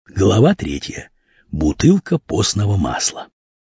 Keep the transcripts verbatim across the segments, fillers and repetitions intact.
Глава третья. Бутылка постного масла.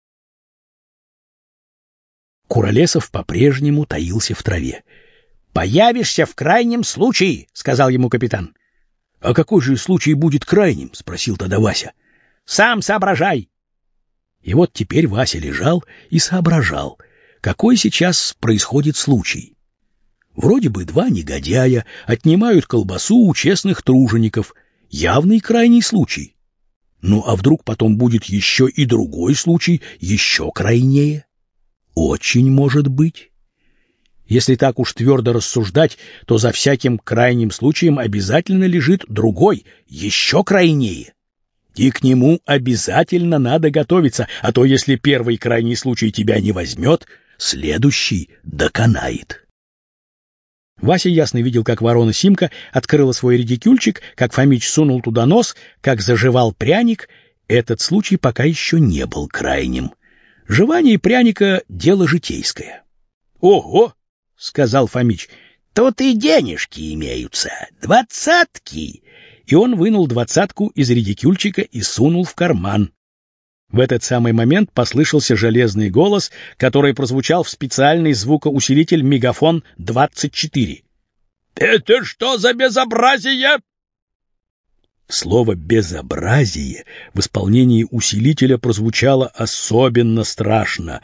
Куролесов по-прежнему таился в траве. «Появишься в крайнем случае», — сказал ему капитан. «А какой же случай будет крайним?» — спросил тогда Вася. «Сам соображай». И вот теперь Вася лежал и соображал, какой сейчас происходит случай. Вроде бы два негодяя отнимают колбасу у честных тружеников. Явный крайний случай. Ну а вдруг потом будет еще и другой случай, еще крайнее? Очень может быть. Если так уж твердо рассуждать, то за всяким крайним случаем обязательно лежит другой, еще крайнее. И к нему обязательно надо готовиться, а то если первый крайний случай тебя не возьмет, следующий доконает. Вася ясно видел, как ворона Симка открыла свой редикюльчик, как Фомич сунул туда нос, как заживал пряник. Этот случай пока еще не был крайним. Жевание пряника — дело житейское. — Ого! — сказал Фомич. — Тут и денежки имеются, двадцатки! И он вынул двадцатку из редикюльчика и сунул в карман. В этот самый момент послышался железный голос, который прозвучал в специальный звукоусилитель мегафон двадцать четыре. «Это что за безобразие?» Слово «безобразие» в исполнении усилителя прозвучало особенно страшно.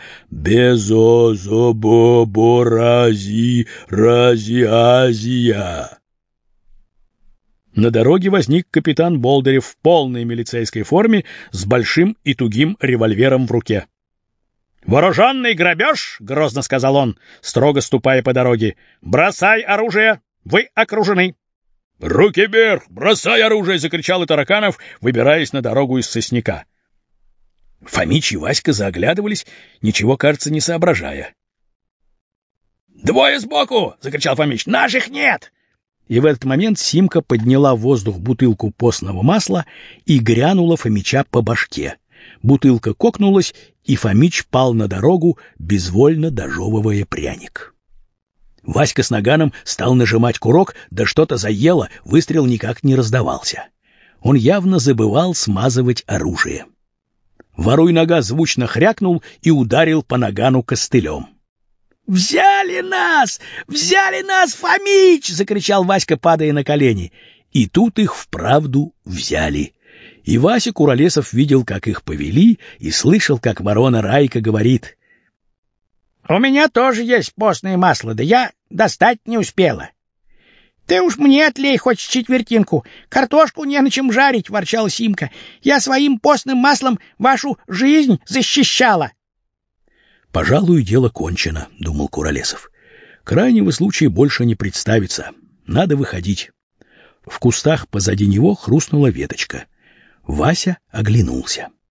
«Безо-зо-бо-бо-рази-рази-азия». На дороге возник капитан Болдырев в полной милицейской форме с большим и тугим револьвером в руке. «Вооруженный грабеж!» — грозно сказал он, строго ступая по дороге. «Бросай оружие! Вы окружены!» «Руки вверх! Бросай оружие!» — закричал и Тараканов, выбираясь на дорогу из сосняка. Фомич и Васька заоглядывались, ничего, кажется, не соображая. «Двое сбоку!» — закричал Фомич. «Наших нет!» И в этот момент Симка подняла в воздух бутылку постного масла и грянула Фомича по башке. Бутылка кокнулась, и Фомич пал на дорогу, безвольно дожевывая пряник. Васька с наганом стал нажимать курок, да что-то заело, выстрел никак не раздавался. Он явно забывал смазывать оружие. Воруй-нога звучно хрякнул и ударил по нагану костылем. «Взяли нас! Взяли нас, Фомич!» — закричал Васька, падая на колени. И тут их вправду взяли. И Вася Куролесов видел, как их повели, и слышал, как ворона Райка говорит: «У меня тоже есть постное масло, да я достать не успела». «Ты уж мне отлей хоть четвертинку, картошку не на чем жарить», — ворчала Симка. «Я своим постным маслом вашу жизнь защищала». «Пожалуй, дело кончено», — думал Куролесов. «Крайнего случая больше не представится. Надо выходить». В кустах позади него хрустнула веточка. Вася оглянулся.